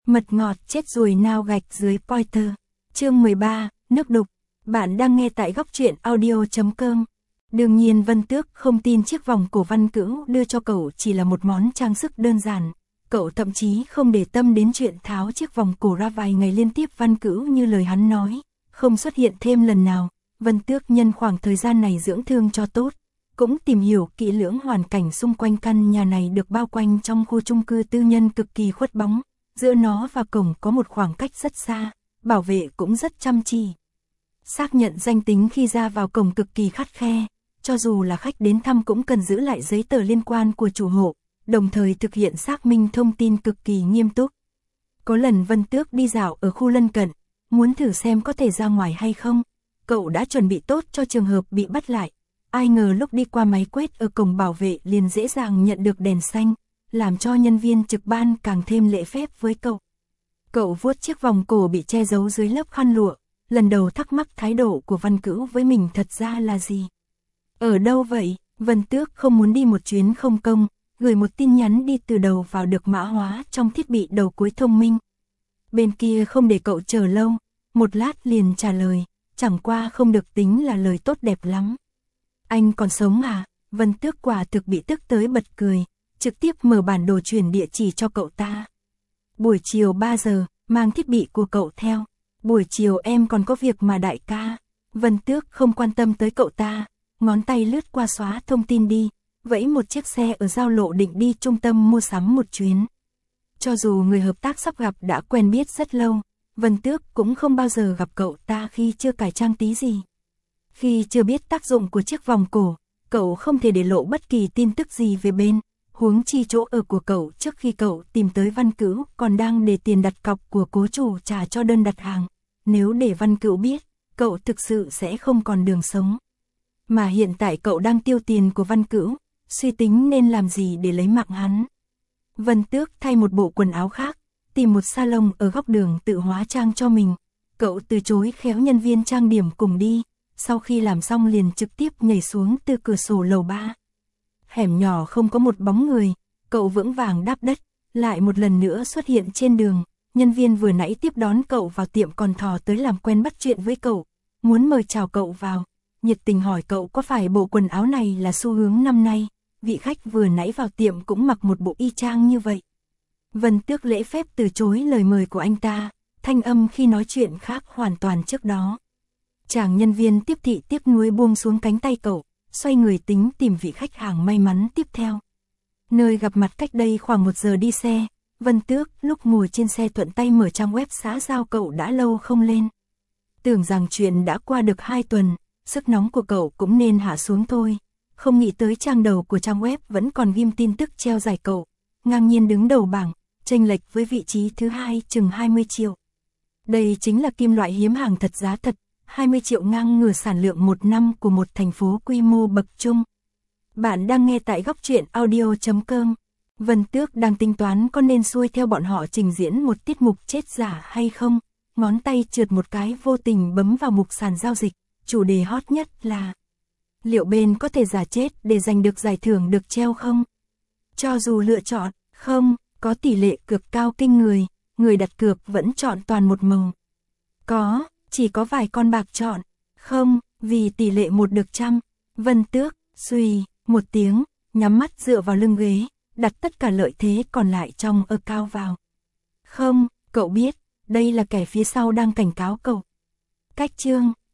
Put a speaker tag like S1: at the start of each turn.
S1: Mật ngọt chết ruồi nao gạch dưới Pointer. Chương 13, nước đục. Bạn đang nghe tại góc truyện audio.com. Đương nhiên Vân Tước không tin chiếc vòng cổ Văn Cữu đưa cho cậu chỉ là một món trang sức đơn giản. Cậu thậm chí không để tâm đến chuyện tháo chiếc vòng cổ ra vài ngày liên tiếp Văn Cữu như lời hắn nói, không xuất hiện thêm lần nào. Vân Tước nhân khoảng thời gian này dưỡng thương cho tốt, cũng tìm hiểu kỹ lưỡng hoàn cảnh xung quanh căn nhà này được bao quanh trong khu chung cư tư nhân cực kỳ khuất bóng. Giữa nó và cổng có một khoảng cách rất xa, bảo vệ cũng rất chăm chỉ. Xác nhận danh tính khi ra vào cổng cực kỳ khắt khe, cho dù là khách đến thăm cũng cần giữ lại giấy tờ liên quan của chủ hộ, đồng thời thực hiện xác minh thông tin cực kỳ nghiêm túc. Có lần Vân Tước đi dạo ở khu lân cận, muốn thử xem có thể ra ngoài hay không, cậu đã chuẩn bị tốt cho trường hợp bị bắt lại. Ai ngờ lúc đi qua máy quét ở cổng bảo vệ liền dễ dàng nhận được đèn xanh, làm cho nhân viên trực ban càng thêm lễ phép với cậu. Cậu vuốt chiếc vòng cổ bị che giấu dưới lớp khăn lụa, lần đầu thắc mắc thái độ của Văn Cữu với mình thật ra là gì. Ở đâu vậy? Vân Tước không muốn đi một chuyến không công, gửi một tin nhắn đi từ đầu vào được mã hóa trong thiết bị đầu cuối thông minh. Bên kia không để cậu chờ lâu, một lát liền trả lời, chẳng qua không được tính là lời tốt đẹp lắm. Anh còn sống à? Vân Tước quả thực bị tức tới bật cười, trực tiếp mở bản đồ truyền địa chỉ cho cậu ta. Buổi chiều 3 giờ, mang thiết bị của cậu theo. Buổi chiều em còn có việc mà đại ca. Vân Tước không quan tâm tới cậu ta, ngón tay lướt qua xóa thông tin đi, vẫy một chiếc xe ở giao lộ định đi trung tâm mua sắm một chuyến. Cho dù người hợp tác sắp gặp đã quen biết rất lâu, Vân Tước cũng không bao giờ gặp cậu ta khi chưa cải trang tí gì. Khi chưa biết tác dụng của chiếc vòng cổ, cậu không thể để lộ bất kỳ tin tức gì về bên, huống chi chỗ ở của cậu trước khi cậu tìm tới Văn Cữu còn đang để tiền đặt cọc của cố chủ trả cho đơn đặt hàng. Nếu để Văn Cữu biết, cậu thực sự sẽ không còn đường sống. Mà hiện tại cậu đang tiêu tiền của Văn Cữu, suy tính nên làm gì để lấy mạng hắn. Vân Tước thay một bộ quần áo khác, tìm một salon ở góc đường tự hóa trang cho mình. Cậu từ chối khéo nhân viên trang điểm cùng đi, sau khi làm xong liền trực tiếp nhảy xuống từ cửa sổ lầu 3. Hẻm nhỏ không có một bóng người, cậu vững vàng đáp đất, lại một lần nữa xuất hiện trên đường. Nhân viên vừa nãy tiếp đón cậu vào tiệm còn thò tới làm quen bắt chuyện với cậu, muốn mời chào cậu vào, nhiệt tình hỏi cậu có phải bộ quần áo này là xu hướng năm nay. Vị khách vừa nãy vào tiệm cũng mặc một bộ y chang như vậy. Vân Tước lễ phép từ chối lời mời của anh ta, thanh âm khi nói chuyện khác hoàn toàn trước đó. Chàng nhân viên tiếp thị tiếc nuối buông xuống cánh tay cậu, xoay người tính tìm vị khách hàng may mắn tiếp theo. Nơi gặp mặt cách đây khoảng 1 giờ đi xe, Vân Tước lúc ngồi trên xe thuận tay mở trang web xã giao cậu đã lâu không lên. Tưởng rằng chuyện đã qua được 2 tuần, sức nóng của cậu cũng nên hạ xuống thôi. Không nghĩ tới trang đầu của trang web vẫn còn ghim tin tức treo giải cậu, ngang nhiên đứng đầu bảng, chênh lệch với vị trí thứ 2 chừng 20 triệu. Đây chính là kim loại hiếm hàng thật giá thật, 20 triệu ngang ngửa sản lượng 1 năm của một thành phố quy mô bậc trung. Bạn đang nghe tại góc truyện audio.com. Vân Tước đang tính toán có nên xuôi theo bọn họ trình diễn một tiết mục chết giả hay không, ngón tay trượt một cái vô tình bấm vào mục sàn giao dịch, chủ đề hot nhất là liệu bên có thể giả chết để giành được giải thưởng được treo không? Cho dù lựa chọn, không, có tỷ lệ cược cao kinh người, người đặt cược vẫn chọn toàn một màu. Có, chỉ có vài con bạc chọn, không, vì tỷ lệ 1 được trăm. Vân Tước, suy, một tiếng, nhắm mắt dựa vào lưng ghế, đặt tất cả lợi thế còn lại trong account vào. Không, cậu biết, đây là kẻ phía sau đang cảnh cáo cậu. Cách chương